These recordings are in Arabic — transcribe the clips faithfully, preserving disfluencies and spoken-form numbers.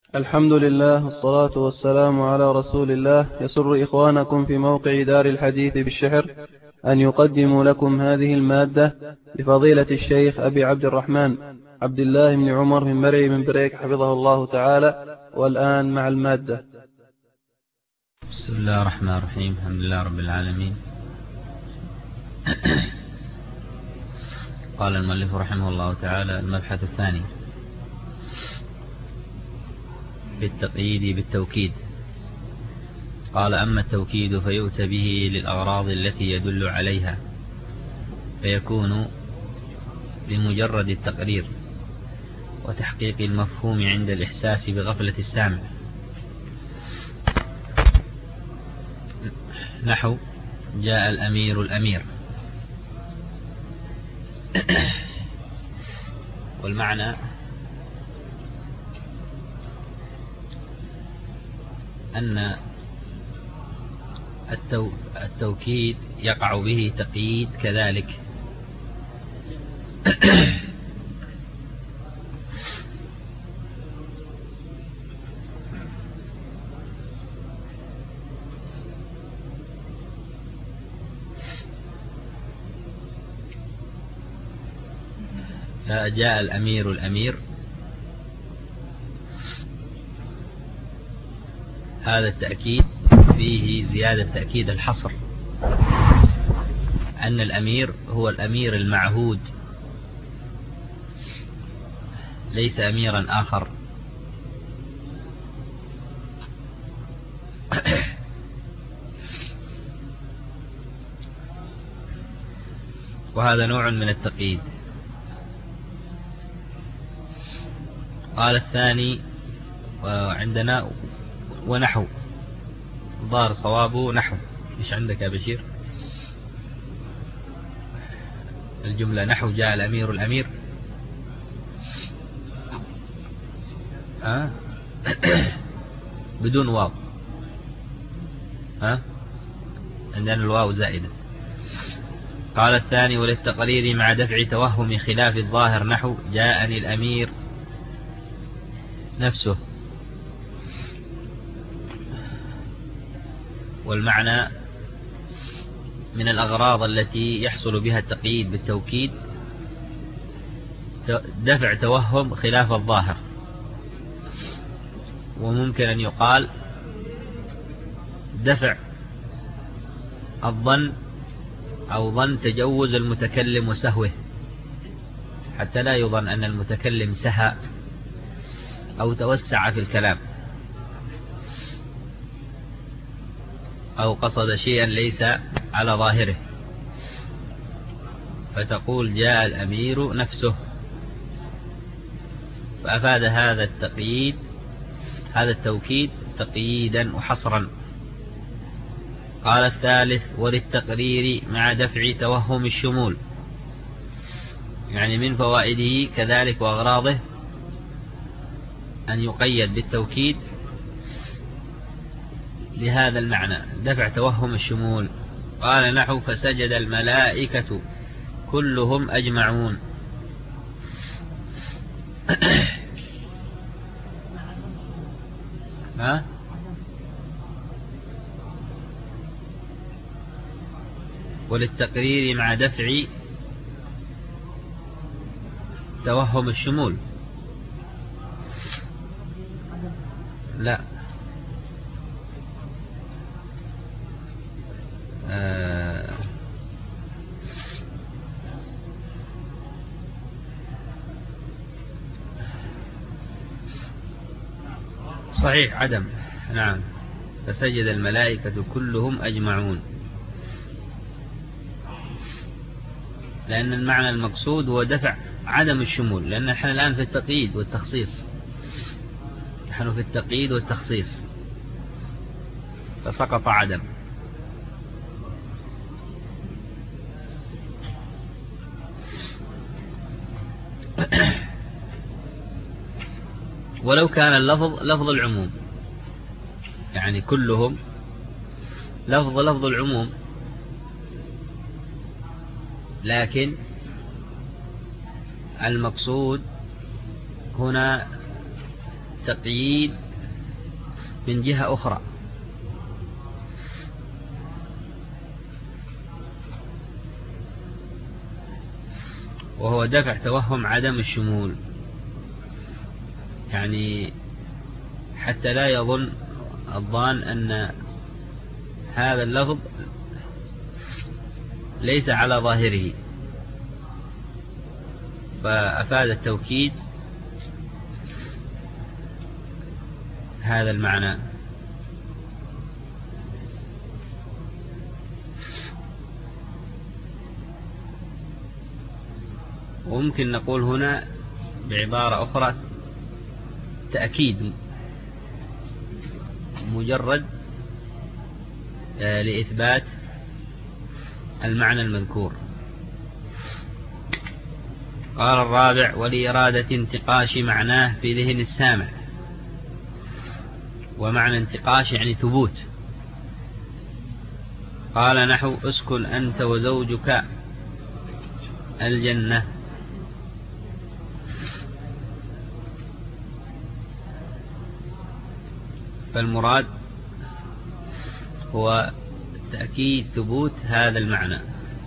الحمد لله والصلاة والسلام على رسول الله. يسر إخوانكم في موقع دار الحديث بالشحر أن يقدموا لكم هذه المادة لفضيلة الشيخ أبي عبد الرحمن عبد الله بن عمر من مرعي من بريك حفظه الله تعالى. والآن مع المادة. بسم الله الرحمن الرحيم. الحمد لله رب العالمين. قال المؤلف رحمه الله تعالى: المبحث الثاني بالتقييد بالتوكيد. قال: أما التوكيد فيؤتى به للأغراض التي يدل عليها، فيكون لمجرد التقرير وتحقيق المفهوم عند الإحساس بغفلة السامع، نحو جاء الأمير الأمير. والمعنى أن التو... التوكيد يقع به تقييد كذلك. جاء الأمير الأمير، هذا التأكيد فيه زيادة تأكيد الحصر، أن الأمير هو الأمير المعهود ليس أميرا آخر. وهذا نوع من التقييد. قال الثاني عندنا ونحو، ظاهر صوابه نحو. إيش عندك يا بشير؟ الجملة نحو جاء الأمير الأمير. ها؟ بدون واو. ها؟ عندنا الواو زائدة. قال الثاني: وللتقرير مع دفع توهم خلاف الظاهر، نحو جاءني الأمير نفسه. والمعنى من الأغراض التي يحصل بها التقييد بالتوكيد دفع توهم خلاف الظاهر، وممكن أن يقال دفع الظن أو ظن تجوز المتكلم وسهوه، حتى لا يظن أن المتكلم سهى أو توسع في الكلام أو قصد شيئا ليس على ظاهره، فتقول جاء الأمير نفسه. فأفاد هذا التقييد هذا التوكيد تقييدا وحصرا. قال الثالث: وللتقرير مع دفع توهم الشمول، يعني من فوائده كذلك وأغراضه أن يقيد بالتوكيد لهذا المعنى، دفع توهم الشمول. قال نحو فسجد الملائكة كلهم أجمعون. ها؟ وللتقرير مع دفع توهم الشمول. لا، آه صحيح عدم. نعم، فسجد الملائكة كلهم أجمعون، لأن المعنى المقصود هو دفع عدم الشمول، لأن نحن الآن في التقييد والتخصيص، نحن في التقييد والتخصيص، فسقط عدم. ولو كان اللفظ لفظ العموم، يعني كلهم لفظ لفظ العموم، لكن المقصود هنا التقييد من جهة أخرى، وهو دفع توهم عدم الشمول، يعني حتى لا يظن الظان أن هذا اللفظ ليس على ظاهره، فأفاد التوكيد هذا المعنى. وممكن نقول هنا بعبارة أخرى تأكيد مجرد لإثبات المعنى المذكور. قال الرابع: ولإرادة انتقاش معناه في ذهن السامع. ومعنى انتقاش يعني ثبوت. قال نحو: اسكن أنت وزوجك الجنة. فالمراد هو تأكيد ثبوت هذا المعنى.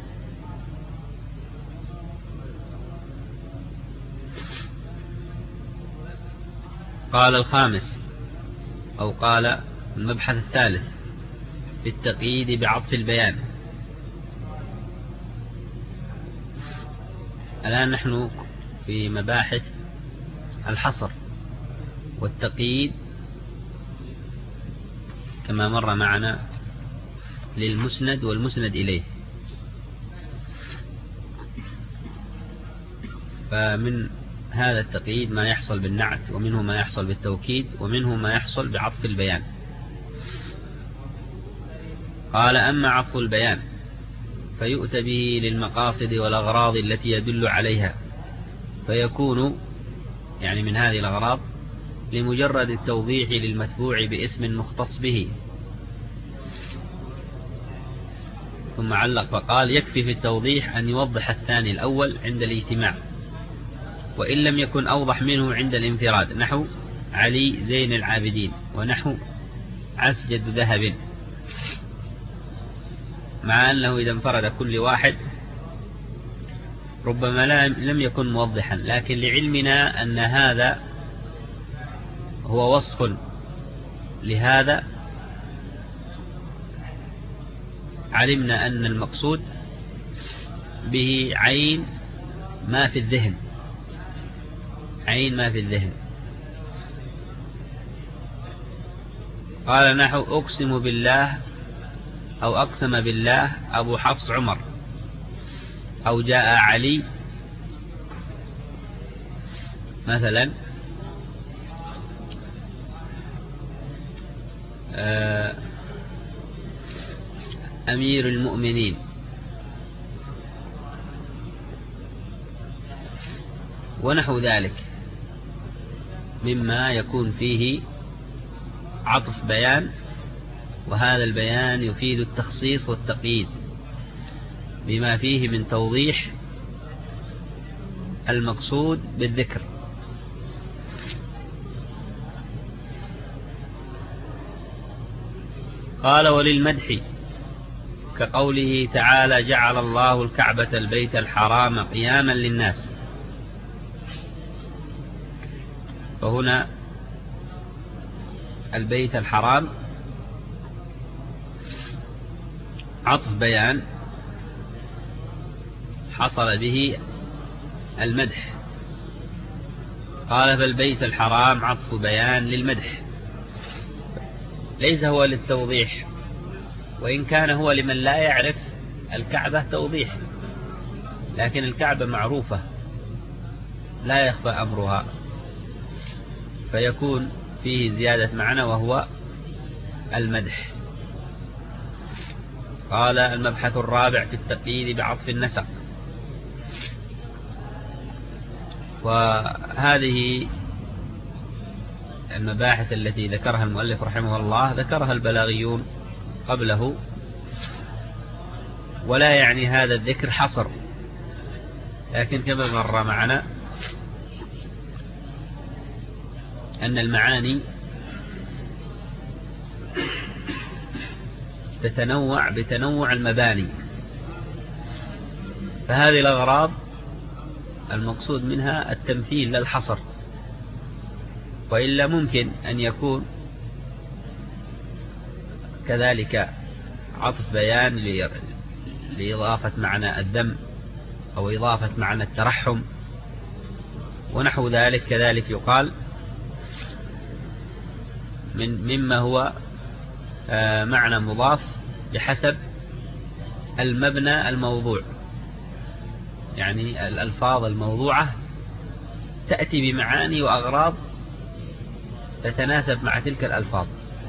قال الخامس، أو قال المبحث الثالث في التقييد بعطف البيان. الآن نحن في مباحث الحصر والتقييد كما مر معنا للمسند والمسند إليه. فمن هذا التقييد ما يحصل بالنعت، ومنه ما يحصل بالتوكيد، ومنه ما يحصل بعطف البيان. قال: أما عطف البيان فيؤتى به للمقاصد والأغراض التي يدل عليها، فيكون يعني من هذه الأغراض لمجرد التوضيح للمتبوع باسم مختص به. ثم علق فقال: يكفي في التوضيح أن يوضح الثاني الأول عند الاجتماع، وإن لم يكن أوضح منه عند الانفراد، نحو علي زين العابدين، ونحو عسجد ذهب، مع أنه إذا انفرد كل واحد ربما لم يكن موضحا، لكن لعلمنا أن هذا هو وصف لهذا علمنا أن المقصود به عين ما في الذهن، عين ما في الذهن. قال نحو: أقسم بالله، أو أقسم بالله أبو حفص عمر، أو جاء علي مثلا أمير المؤمنين. ونحو ذلك مما يكون فيه عطف بيان، وهذا البيان يفيد التخصيص والتقييد بما فيه من توضيح المقصود بالذكر. قال: وللمدح كقوله تعالى: جعل الله الكعبة البيت الحرام قياما للناس. فهنا البيت الحرام عطف بيان حصل به المدح. قال: فالبيت الحرام عطف بيان للمدح، ليس هو للتوضيح، وإن كان هو لمن لا يعرف الكعبة توضيح، لكن الكعبة معروفة لا يخفى أمرها، فيكون فيه زيادة معنى وهو المدح. قال: المبحث الرابع في التقييد بعطف النسق. وهذه المباحث التي ذكرها المؤلف رحمه الله ذكرها البلاغيون قبله، ولا يعني هذا الذكر حصر، لكن كما مر معنا أن المعاني تتنوع بتنوع المباني، فهذه الأغراض المقصود منها التمثيل لا الحصر، وإلا ممكن أن يكون كذلك عطف بيان لإضافة معنى الذم أو إضافة معنى الترحم ونحو ذلك. كذلك يقال من مما هو معنى مضاف بحسب المبنى الموضوع، يعني الألفاظ الموضوعة تأتي بمعاني وأغراض تتناسب مع تلك الألفاظ.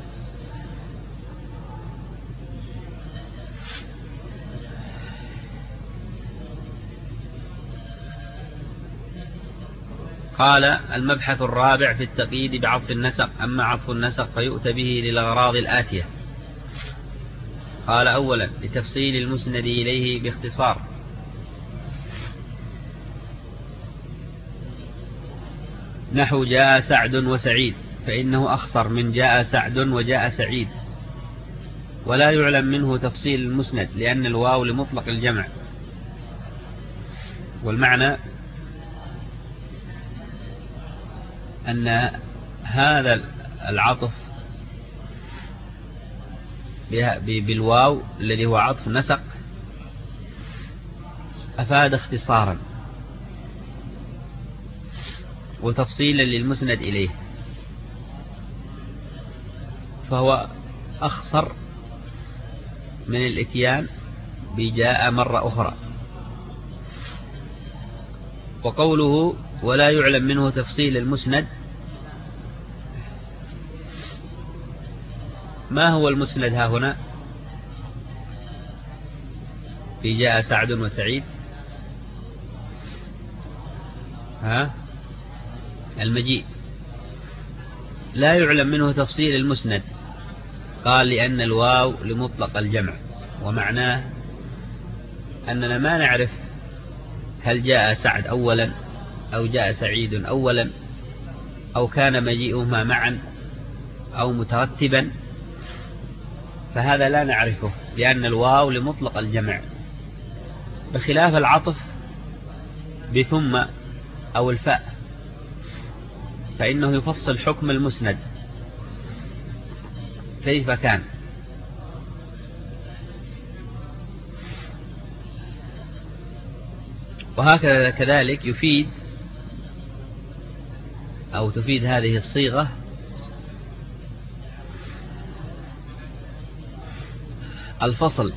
قال المبحث الرابع في التقييد بعطف النسق. أما عطف النسق فيؤتى به للأغراض الآتية. قال أولا لتفصيل المسند إليه باختصار، نحو جاء سعد وسعيد، فإنه أخصر من جاء سعد وجاء سعيد، ولا يعلم منه تفصيل المسند لأن الواو لمطلق الجمع. والمعنى أن هذا العطف بالواو الذي هو عطف نسق أفاد اختصارا وتفصيلا للمسند إليه، فهو أخصر من الإتيان بجاء مرة أخرى. وقوله ولا يعلم منه تفصيل المسند، ما هو المسند ها هنا في جاء سعد وسعيد؟ ها المجيء. لا يعلم منه تفصيل المسند، قال لأن الواو لمطلق الجمع، ومعناه أننا ما نعرف هل جاء سعد أولا أو جاء سعيد أولا أو كان مجيئهما معا أو مترتبا، فهذا لا نعرفه لأن الواو لمطلق الجمع، بخلاف العطف بثم أو الفاء فإنه يفصل حكم المسند كيف كان. وهكذا كذلك يفيد أو تفيد هذه الصيغة الفصل،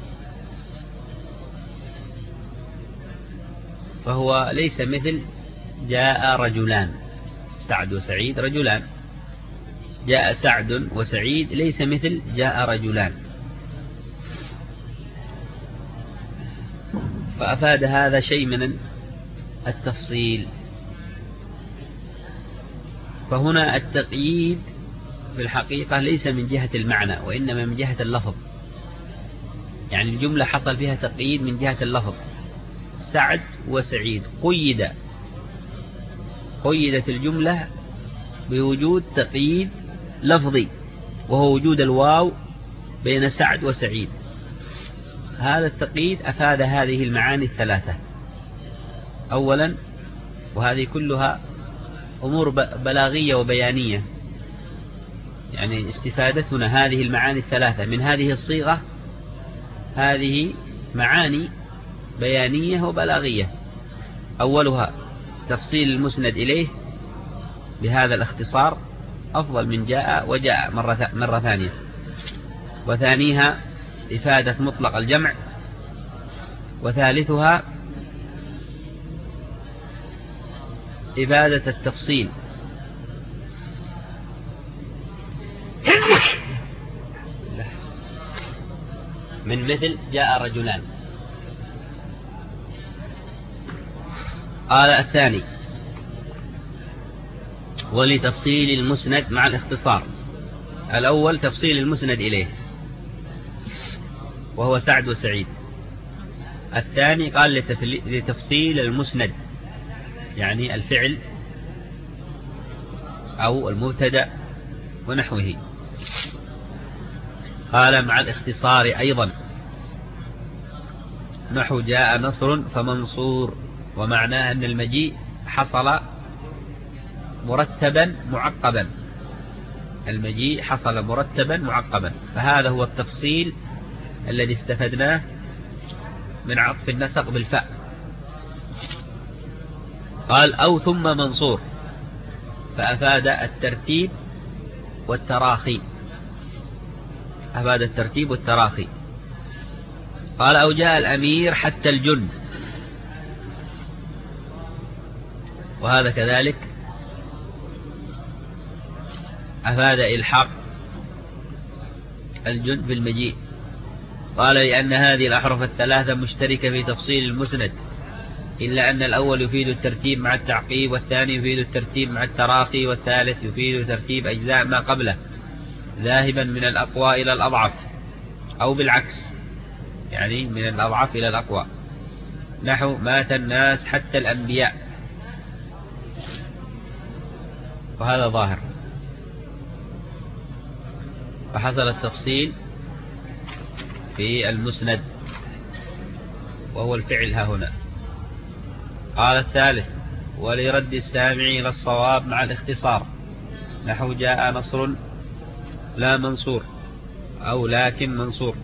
فهو ليس مثل جاء رجلان سعد وسعيد رجلان، جاء سعد وسعيد ليس مثل جاء رجلان، فأفاد هذا شيء من التفصيل. فهنا التقييد في الحقيقة ليس من جهة المعنى وإنما من جهة اللفظ، يعني الجملة حصل فيها تقييد من جهة اللفظ. سعد وسعيد قيد قيدت الجملة بوجود تقييد لفظي وهو وجود الواو بين سعد وسعيد. هذا التقييد أفاد هذه المعاني الثلاثة أولا، وهذه كلها أمور بلاغية وبيانية، يعني استفادتنا هذه المعاني الثلاثة من هذه الصيغة هذه معاني بيانية وبلاغية. أولها تفصيل المسند إليه بهذا الاختصار أفضل من جاء وجاء مرة, مرة ثانية. وثانيها إفادة مطلق الجمع. وثالثها إفادة التفصيل من مثل جاء رجلان. قال الثاني ولتفصيل المسند مع الاختصار. الأول تفصيل المسند إليه وهو سعد وسعيد. الثاني قال لتفصيل المسند يعني الفعل أو المبتدأ ونحوه. قال مع الاختصار أيضا نحو جاء نصر فمنصور، ومعناه أن المجيء حصل مرتبا معقبا، المجيء حصل مرتبا معقبا. فهذا هو التفصيل الذي استفدناه من عطف النسق بالفاء. قال أو ثم منصور، فأفاد الترتيب والتراخي، أفاد الترتيب والتراخي. قال أو جاء الأمير حتى الجند، وهذا كذلك أفاد إلحاق الجند بالمجيء. قال لأن هذه الأحرف الثلاثة مشتركة في تفصيل المسند، إلا أن الأول يفيد الترتيب مع التعقيب، والثاني يفيد الترتيب مع التراخي، والثالث يفيد ترتيب أجزاء ما قبله ذاهبا من الأقوى إلى الأضعف، أو بالعكس يعني من الأضعف إلى الأقوى، نحو مات الناس حتى الأنبياء، وهذا ظاهر. فحصل التفصيل في المسند وهو الفعل ها هنا. قال الثالث ولرد السامع إلى الصواب مع الاختصار، نحو جاء نصر لا منصور، أو لكن منصور.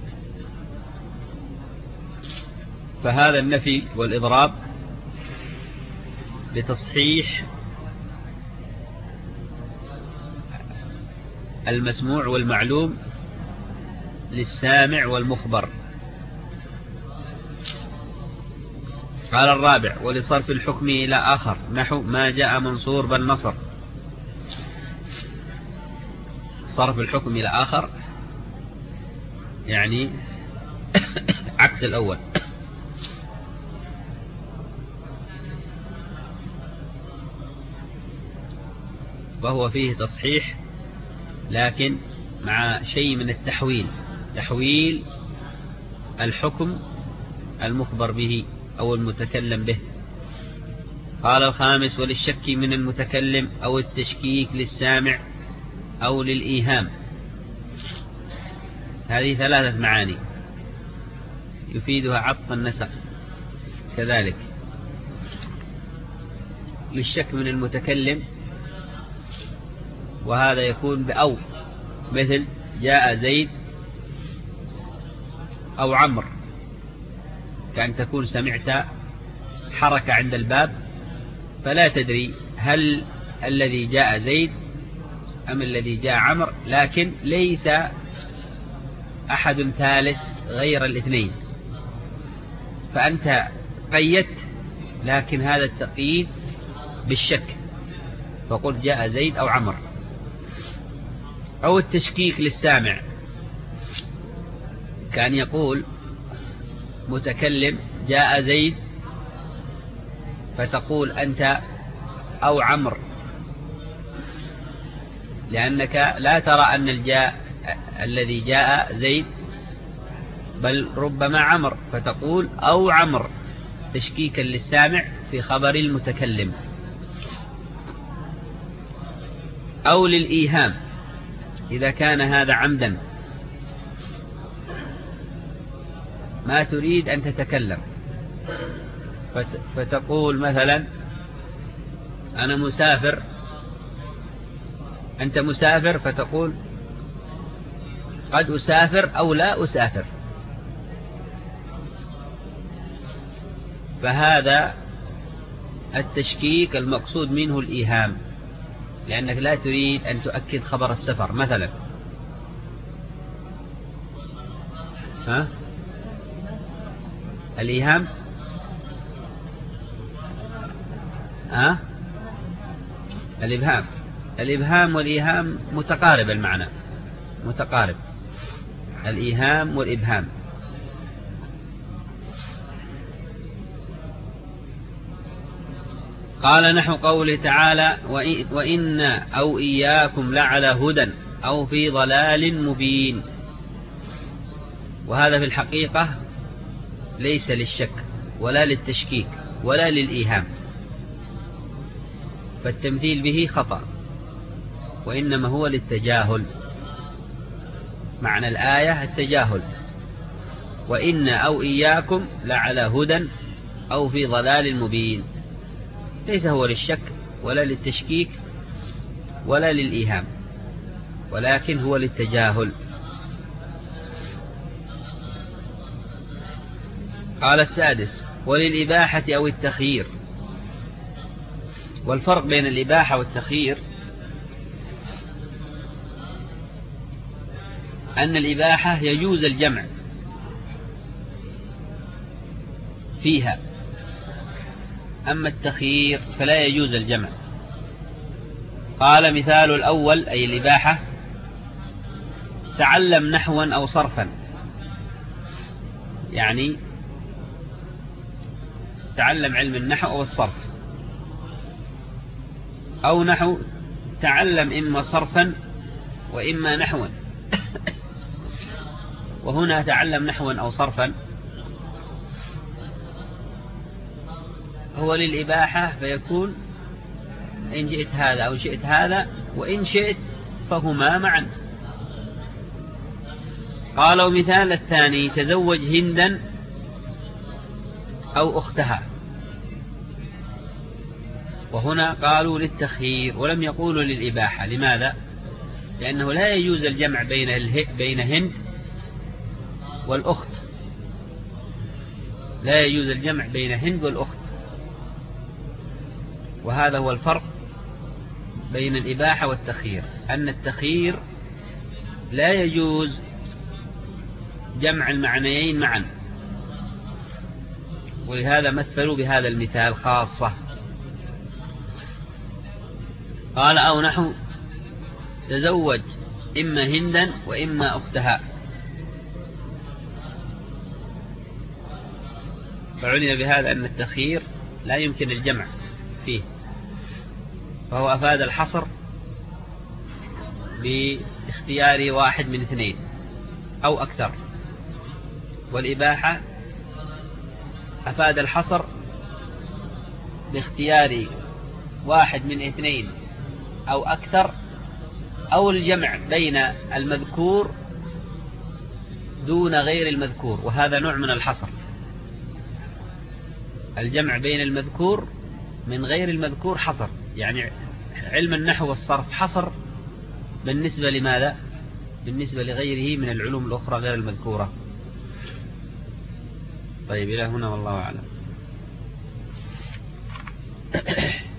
فهذا النفي والإضراب لتصحيح المسموع والمعلوم للسامع والمخبر. قال الرابع ولصرف الحكم إلى آخر، نحو ما جاء منصور بل نصر. صرف الحكم إلى آخر يعني عكس الأول. وهو فيه تصحيح لكن مع شيء من التحويل، تحويل الحكم المخبر به أو المتكلم به. قال الخامس وللشك من المتكلم أو التشكيك للسامع أو للإيهام. هذه ثلاثة معاني يفيدها عطف النسق كذلك. للشك من المتكلم، وهذا يكون بأو، مثل جاء زيد أو عمرو، كأن تكون سمعت حركة عند الباب فلا تدري هل الذي جاء زيد أم الذي جاء عمرو، لكن ليس أحد ثالث غير الاثنين، فأنت قيدت، لكن هذا التقييد بالشك، فقلت جاء زيد أو عمرو. أو التشكيك للسامع، كان يقول متكلم جاء زيد، فتقول أنت أو عمرو، لأنك لا ترى أن الجاء الذي جاء زيد بل ربما عمرو، فتقول أو عمرو تشكيكا للسامع في خبر المتكلم. أو للإيهام إذا كان هذا عمدا، ما تريد أن تتكلم، فتقول مثلا أنا مسافر، أنت مسافر، فتقول قد أسافر أو لا أسافر. فهذا التشكيك المقصود منه الإيهام، لأنك لا تريد أن تؤكد خبر السفر مثلا. ها؟ الإيهام ها؟ الإبهام الإبهام والإيهام متقارب المعنى، متقارب الإيهام والإبهام. قال نحو قوله تعالى وإن أو إياكم لعلى هدى أو في ضلال مبين. وهذا في الحقيقة ليس للشك ولا للتشكيك ولا للإيهام، فالتمثيل به خطأ، وإنما هو للتجاهل. معنى الآية التجاهل. وإن أو إياكم لعلى هدى أو في ضلال مبين. ليس هو للشك ولا للتشكيك ولا للإيهام، ولكن هو للتجاهل. قال السادس: وللإباحة أو التخيير. والفرق بين الإباحة والتخيير أن الإباحة يجوز الجمع فيها، أما التخيير فلا يجوز الجمع. قال: مثال الأول أي الإباحة: تعلم نحوا أو صرفا، يعني تعلم علم النحو أو الصرف، أو نحو تعلم إما صرفا وإما نحوا. وهنا تعلم نحوا أو صرفا هو للإباحة، فيكون إن جئت هذا أو شئت هذا، وإن شئت فهما معا. قالوا: مثال الثاني: تزوج هندا أو أختها. وهنا قالوا للتخيير ولم يقولوا للإباحة. لماذا؟ لأنه لا يجوز الجمع بين بين هند والأخت، لا يجوز الجمع بين هند والأخت. وهذا هو الفرق بين الإباحة والتخيير، أن التخيير لا يجوز جمع المعنيين معا، ولهذا مثلوا بهذا المثال خاصة. قال: أو نحو تزوج إما هندا وإما أختها. فعلم بهذا أن التخيير لا يمكن الجمع فيه، فهو أفاد الحصر باختيار واحد من اثنين أو أكثر. والإباحة أفاد الحصر باختيار واحد من اثنين أو أكثر، أو الجمع بين المذكور دون غير المذكور، وهذا نوع من الحصر. الجمع بين المذكور من غير المذكور حصر، يعني علم النحو والصرف حصر بالنسبة لماذا؟ بالنسبة لغيره من العلوم الأخرى غير المذكورة. طيب، إلى هنا والله أعلم.